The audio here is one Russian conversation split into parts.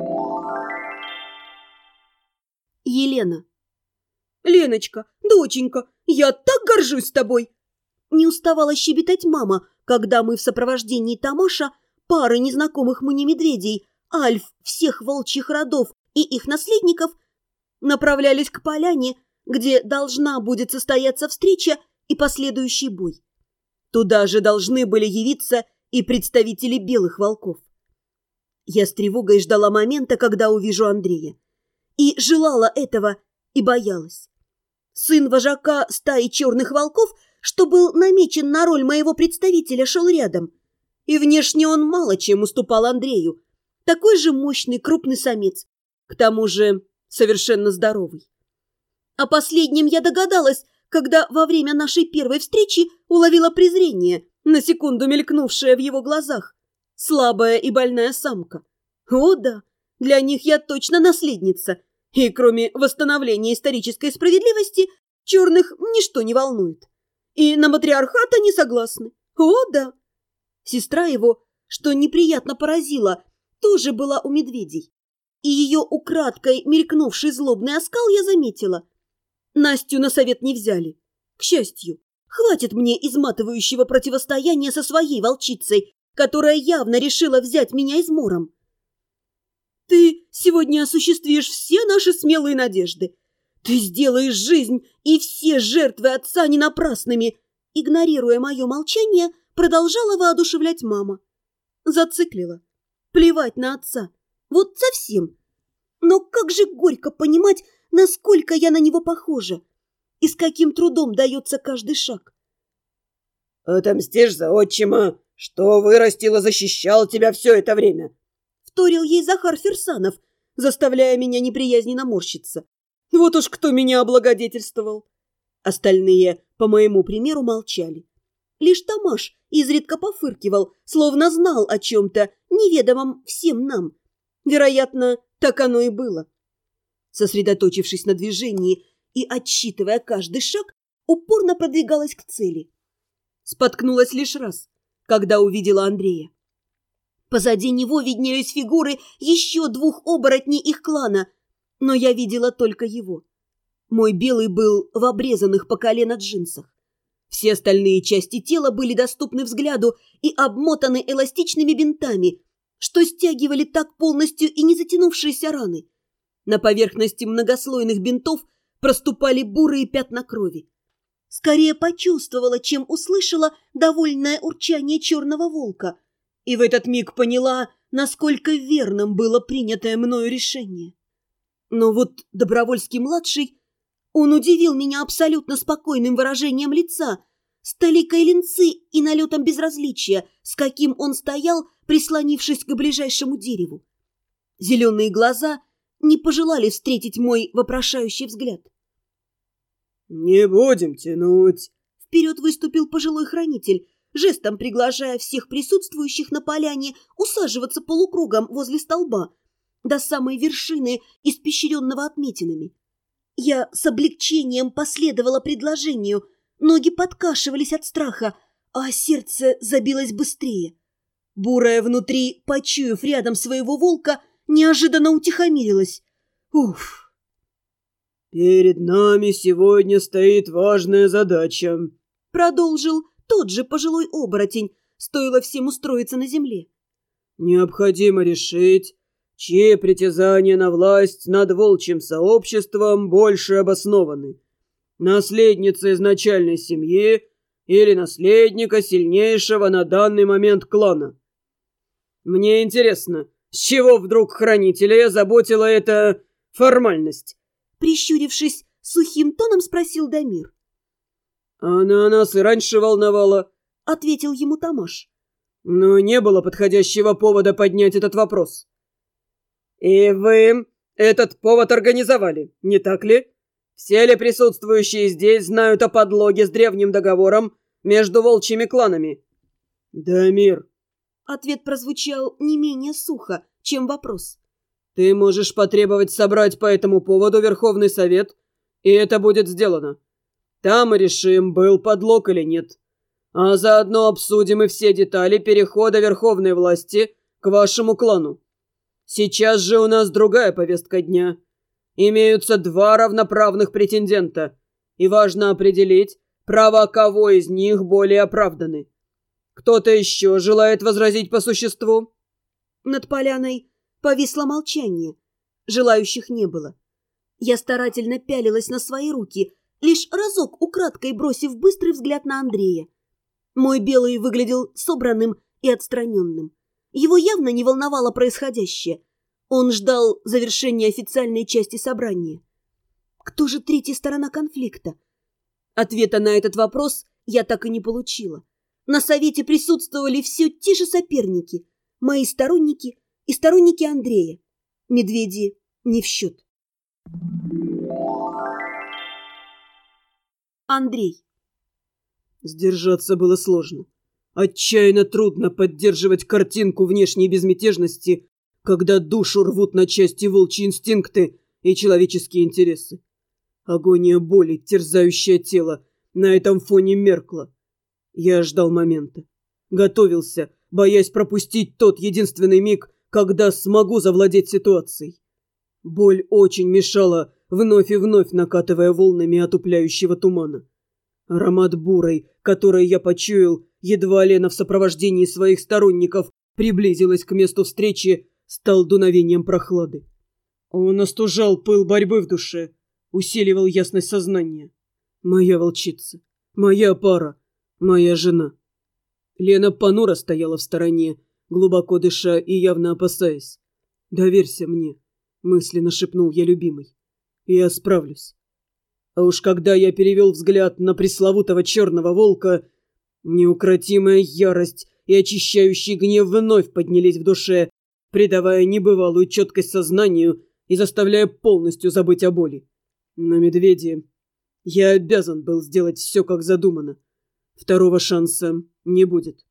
Елена. «Леночка, доченька, я так горжусь тобой!» Не уставала щебетать мама, когда мы в сопровождении Тамаша, пары незнакомых мне медведей, альф всех волчьих родов и их наследников направлялись к поляне, где должна будет состояться встреча и последующий бой. Туда же должны были явиться и представители белых волков. Я с тревогой ждала момента, когда увижу Андрея. И желала этого, и боялась. Сын вожака стаи черных волков, что был намечен на роль моего представителя, шел рядом. И внешне он мало чем уступал Андрею. Такой же мощный крупный самец, к тому же совершенно здоровый. О последнем я догадалась, когда во время нашей первой встречи уловила презрение, на секунду мелькнувшее в его глазах. Слабая и больная самка. О да, для них я точно наследница. И кроме восстановления исторической справедливости, черных ничто не волнует. И на матриархат они согласны. О да. Сестра его, что неприятно поразило, тоже была у медведей. И ее украдкой мелькнувший злобный оскал я заметила. Настю на совет не взяли. К счастью, хватит мне изматывающего противостояния со своей волчицей, которая явно решила взять меня измором. Ты сегодня осуществишь все наши смелые надежды. Ты сделаешь жизнь и все жертвы отца не напрасными. Игнорируя мое молчание, продолжала воодушевлять мама. Зациклила. Плевать на отца. Вот совсем. Но как же горько понимать, насколько я на него похожа. И с каким трудом дается каждый шаг. «Отомстишь за отчима, что вырастил и защищал тебя все это время», — вторил ей Захар Фирсанов, заставляя меня неприязненно морщиться. Вот уж кто меня облагодетельствовал. Остальные, по моему примеру, молчали. Лишь Тамаш изредка пофыркивал, словно знал о чем-то неведомом всем нам. Вероятно, так оно и было. Сосредоточившись на движении и отсчитывая каждый шаг, упорно продвигалась к цели. Споткнулась лишь раз, когда увидела Андрея. Позади него виднелись фигуры еще двух оборотней их клана, но я видела только его. Мой белый был в обрезанных по колено джинсах. Все остальные части тела были доступны взгляду и обмотаны эластичными бинтами, что стягивали так полностью и не затянувшиеся раны. На поверхности многослойных бинтов проступали бурые пятна крови. Скорее почувствовала, чем услышала довольное урчание черного волка, и в этот миг поняла, насколько верным было принятое мною решение. Но вот Добровольский-младший, он удивил меня абсолютно спокойным выражением лица, с толикой линцы и налетом безразличия, с каким он стоял, прислонившись к ближайшему дереву. Зеленые глаза не пожелали встретить мой вопрошающий взгляд. «Не будем тянуть», — вперед выступил пожилой хранитель, жестом приглашая всех присутствующих на поляне усаживаться полукругом возле столба, до самой вершины, испещренного отметинами. Я с облегчением последовала предложению, ноги подкашивались от страха, а сердце забилось быстрее. Бурая внутри, почуяв рядом своего волка, неожиданно утихомирилась. Уф! «Перед нами сегодня стоит важная задача», — продолжил тот же пожилой оборотень, стоило всем устроиться на земле. «Необходимо решить, чьи притязания на власть над волчьим сообществом больше обоснованы. Наследница изначальной семьи или наследника сильнейшего на данный момент клана. Мне интересно, с чего вдруг хранителя заботила эта формальность?» Прищурившись, сухим тоном спросил Дамир. «Она нас и раньше волновала», — ответил ему Тамаш. «Но не было подходящего повода поднять этот вопрос». «И вы этот повод организовали, не так ли? Все ли присутствующие здесь знают о подлоге с древним договором между волчьими кланами?» «Дамир». Ответ прозвучал не менее сухо, чем вопрос. «Ты можешь потребовать собрать по этому поводу Верховный Совет, и это будет сделано. Там мы решим, был подлог или нет. А заодно обсудим и все детали перехода верховной власти к вашему клану. Сейчас же у нас другая повестка дня. Имеются два равноправных претендента, и важно определить, права кого из них более оправданы. Кто-то еще желает возразить по существу?» Над поляной повисло молчание. Желающих не было. Я старательно пялилась на свои руки, лишь разок украдкой бросив быстрый взгляд на Андрея. Мой белый выглядел собранным и отстраненным. Его явно не волновало происходящее. Он ждал завершения официальной части собрания. Кто же третья сторона конфликта? Ответа на этот вопрос я так и не получила. На совете присутствовали все те же соперники, мои сторонники и сторонники Андрея. Медведи не в счет. Андрей. Сдержаться было сложно. Отчаянно трудно поддерживать картинку внешней безмятежности, когда душу рвут на части волчьи инстинкты и человеческие интересы. Агония боли, терзающая тело, на этом фоне меркла. Я ждал момента. Готовился, боясь пропустить тот единственный миг, когда смогу завладеть ситуацией. Боль очень мешала, вновь и вновь накатывая волнами отупляющего тумана. Аромат бурой, который я почуял, едва Лена в сопровождении своих сторонников приблизилась к месту встречи, стал дуновением прохлады. Он остужал пыл борьбы в душе, усиливал ясность сознания. Моя волчица, моя пара, моя жена. Лена понуро стояла в стороне, глубоко дыша и явно опасаясь. «Доверься мне», — мысленно шепнул я любимой. «Я справлюсь». А уж когда я перевел взгляд на пресловутого черного волка, неукротимая ярость и очищающий гнев вновь поднялись в душе, придавая небывалую четкость сознанию и заставляя полностью забыть о боли. Но медведи... Я обязан был сделать все, как задумано. Второго шанса не будет.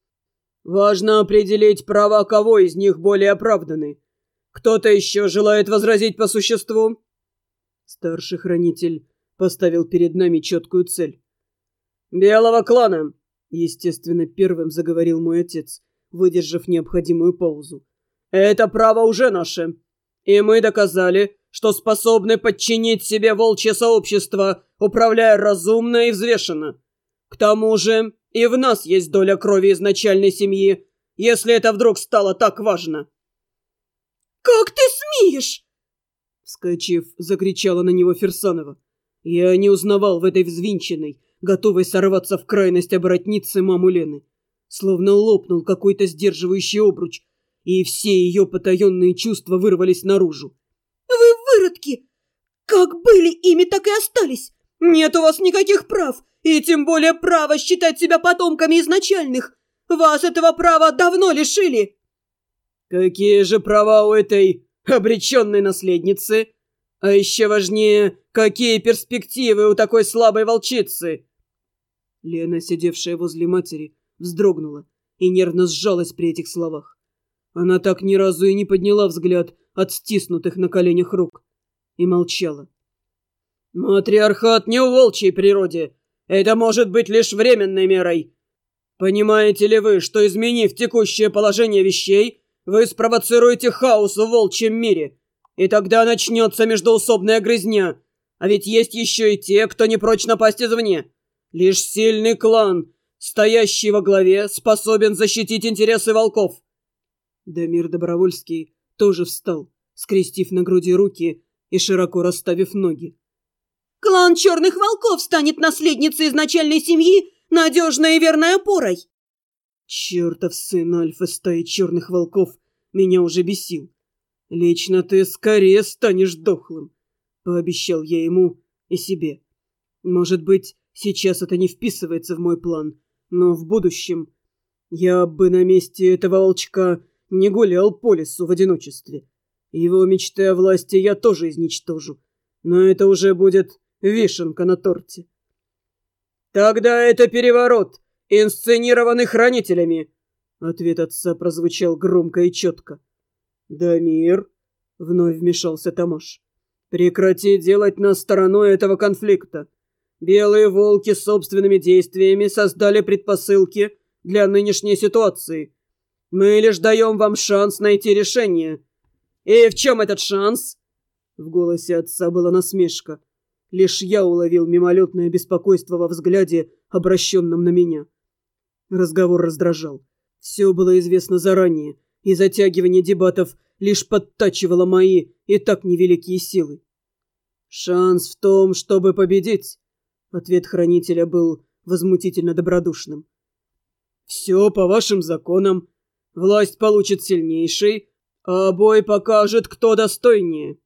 Важно определить, права кого из них более оправданы. Кто-то еще желает возразить по существу? Старший хранитель поставил перед нами четкую цель. «Белого клана!» — естественно, первым заговорил мой отец, выдержав необходимую паузу. «Это право уже наше, и мы доказали, что способны подчинить себе волчье сообщество, управляя разумно и взвешенно. К тому же и в нас есть доля крови изначальной семьи, если это вдруг стало так важно». «Как ты смеешь?» Вскочив, закричала на него Фирсанова. Я не узнавал в этой взвинченной, готовой сорваться в крайность оборотнице маму Лены. Словно лопнул какой-то сдерживающий обруч, и все ее потаенные чувства вырвались наружу. «Вы выродки! Как были ими, так и остались! Нет у вас никаких прав, и тем более права считать себя потомками изначальных! Вас этого права давно лишили!» «Какие же права у этой обреченной наследницы? А еще важнее, какие перспективы у такой слабой волчицы?» Лена, сидевшая возле матери, вздрогнула и нервно сжалась при этих словах. Она так ни разу и не подняла взгляд от стиснутых на коленях рук и молчала. «Матриархат не в волчьей природе. Это может быть лишь временной мерой. Понимаете ли вы, что, изменив текущее положение вещей, вы спровоцируете хаос в волчьем мире, и тогда начнется междоусобная грызня, а ведь есть еще и те, кто не прочь напасть извне. Лишь сильный клан, стоящий во главе, способен защитить интересы волков». Дамир Добровольский тоже встал, скрестив на груди руки и широко расставив ноги. «Клан Черных Волков станет наследницей изначальной семьи, надежной и верной опорой!» Чертов сын альфа стаи Черных Волков меня уже бесил. «Лично ты скорее станешь дохлым», — пообещал я ему и себе. Может быть, сейчас это не вписывается в мой план, но в будущем я бы на месте этого волчка не гулял по лесу в одиночестве. Его мечты о власти я тоже изничтожу, но это уже будет вишенка на торте. «Тогда это переворот, инсценированный хранителями!» Ответ отца прозвучал громко и четко. «Дамир», — вновь вмешался Тамаш, — «прекрати делать нас стороной этого конфликта. Белые волки собственными действиями создали предпосылки для нынешней ситуации. Мы лишь даем вам шанс найти решение. И в чем этот шанс?» В голосе отца была насмешка. Лишь я уловил мимолетное беспокойство во взгляде, обращенном на меня. Разговор раздражал. Все было известно заранее, и затягивание дебатов лишь подтачивало мои и так невеликие силы. «Шанс в том, чтобы победить», — ответ хранителя был возмутительно добродушным. «Все по вашим законам. Власть получит сильнейший, а бой покажет, кто достойнее».